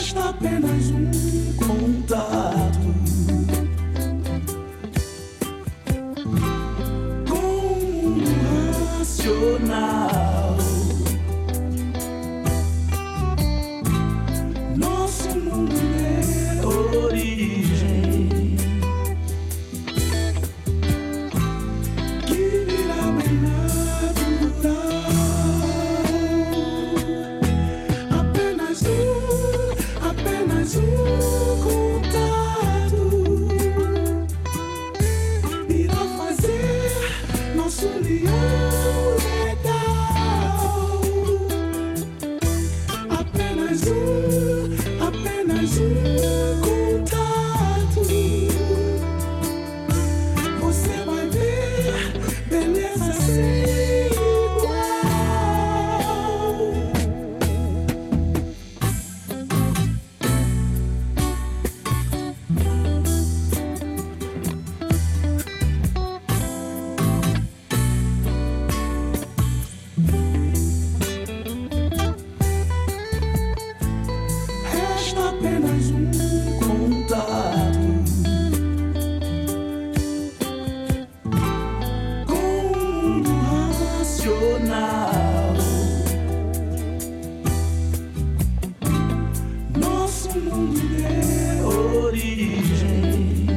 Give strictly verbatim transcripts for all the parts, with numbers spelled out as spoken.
Resta apenas um contato com o mundo racional. Nosso mundo é origem que virá bem natural. Apenas um, apenas um contato irá fazer nosso leão legal. Apenas um, apenas um contato. Você vai ver beleza sem igual. Resta apenas um contato com o mundo racional. Nosso mundo é origem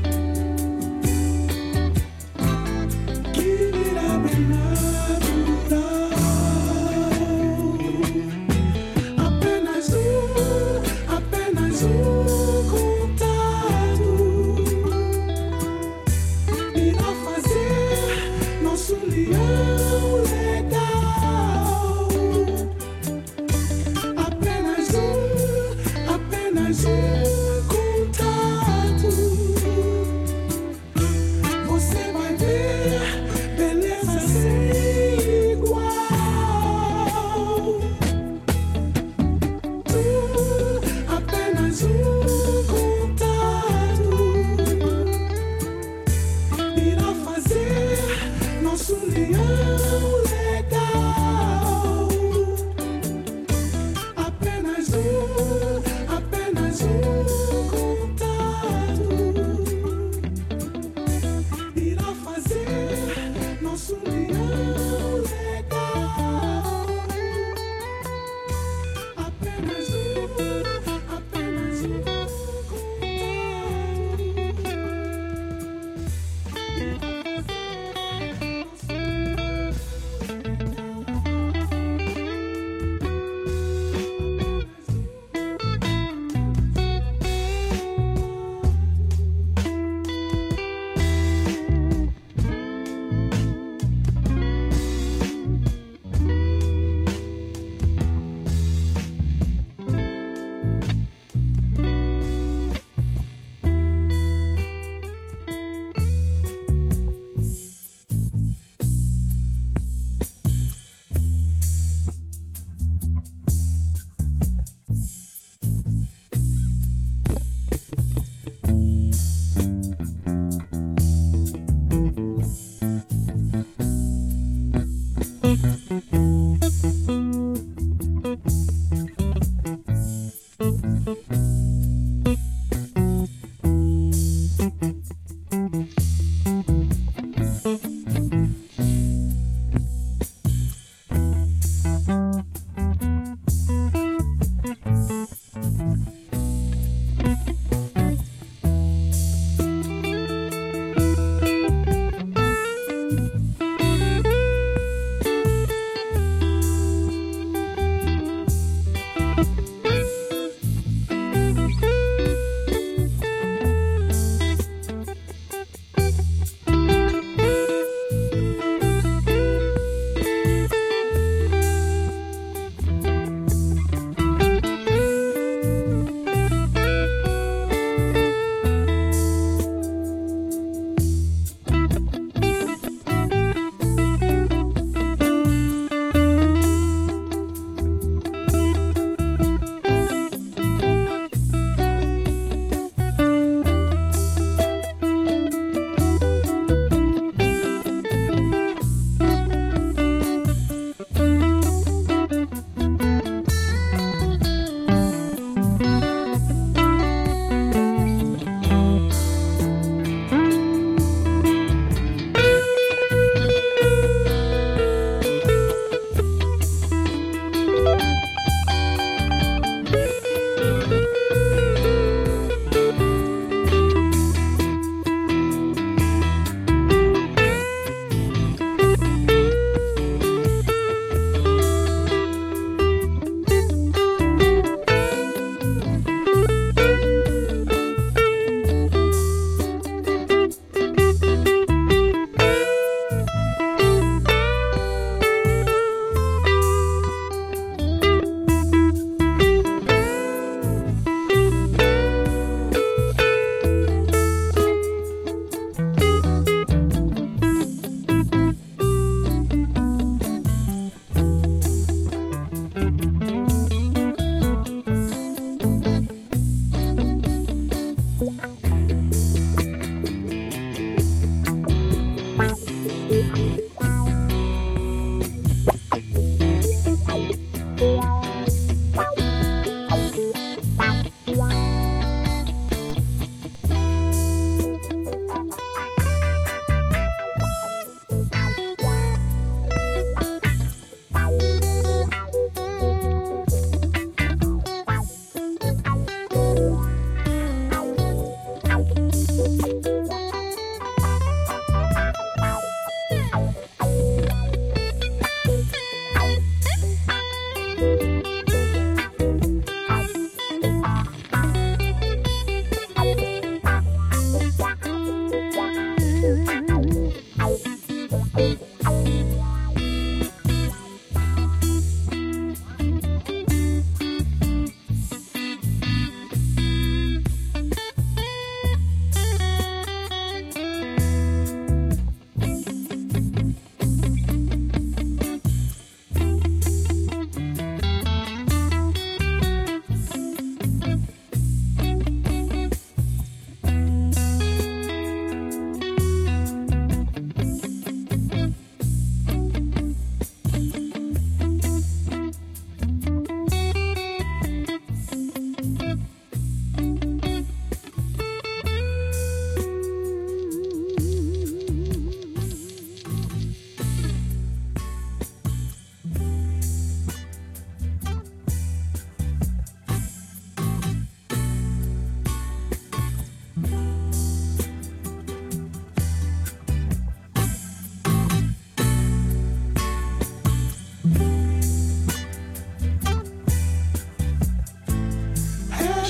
que virá bem natural. Apenas um, apenas um contato irá fazer nosso leão legal. Apenas um, apenas um contato. Você vai ver beleza sem igual. Um, apenas um contato irá fazer nosso leão legal. Apenas um, apenas um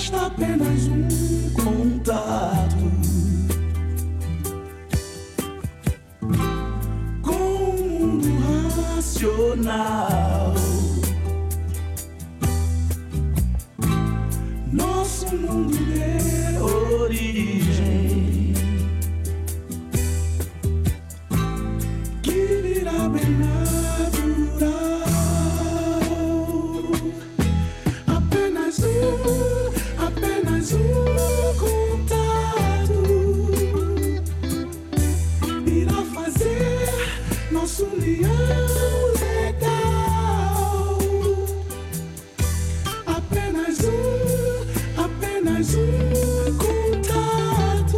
Resta apenas um contato com o mundo racional. Nosso mundo de origem, que virá bem natural. Apenas um, apenas um contato irá fazer nossa união legal. Apenas um, apenas um contato,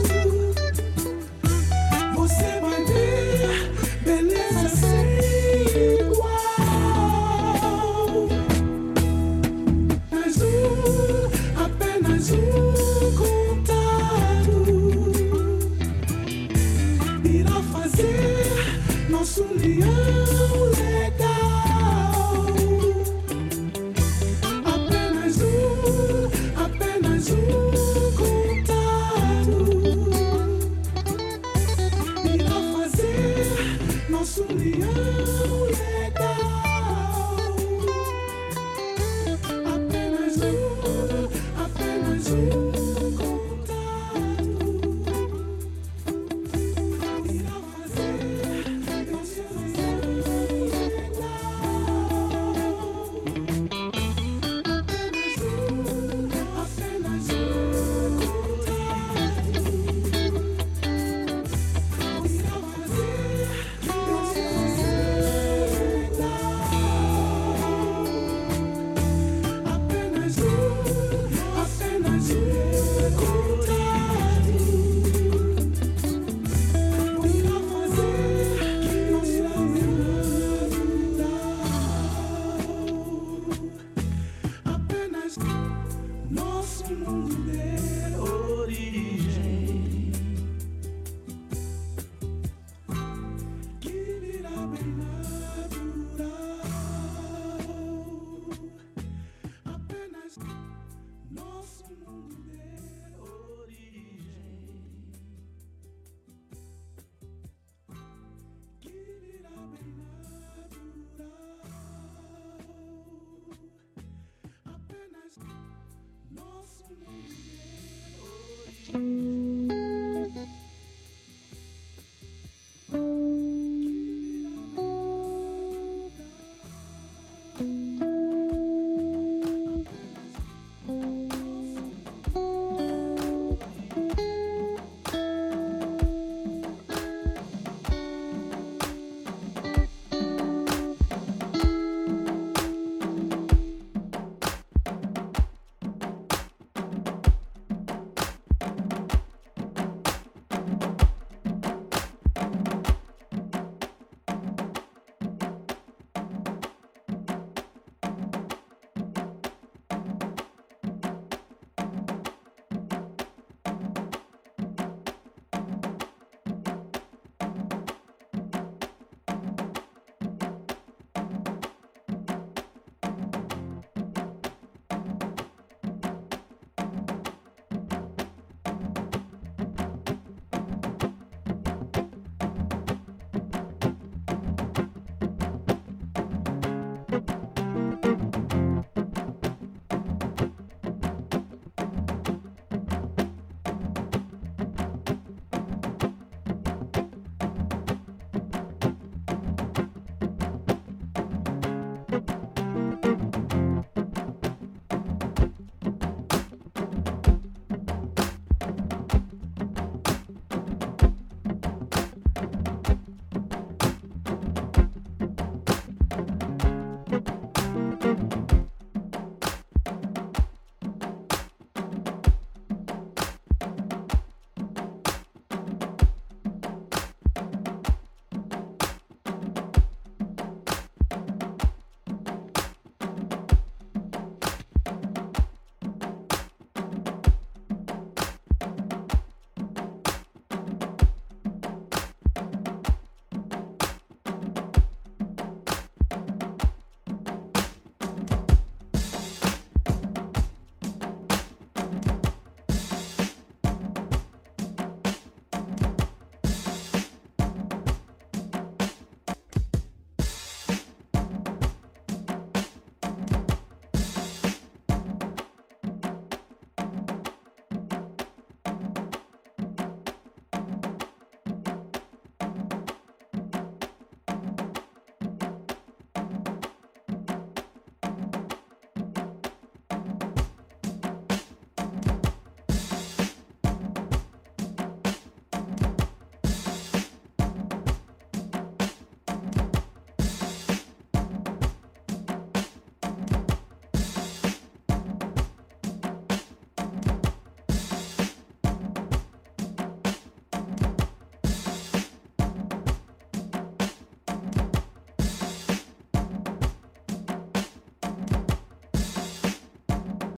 você vai ver beleza sem igual. Apenas um, apenas um contato irá fazer nossa união legal. Apenas um, apenas um contato irá fazer nossa união legal. Apenas um, apenas um contato irá fazer nossa união legal. Apenas um, apenas um contato irá fazer nossa união legal. Apenas um, apenas um contato irá fazer nossa união legal. Apenas nosso mundo de origem, que virá bem natural. Apenas nosso mundo de origem, que virá bem natural. Apenas nosso mundo de origem.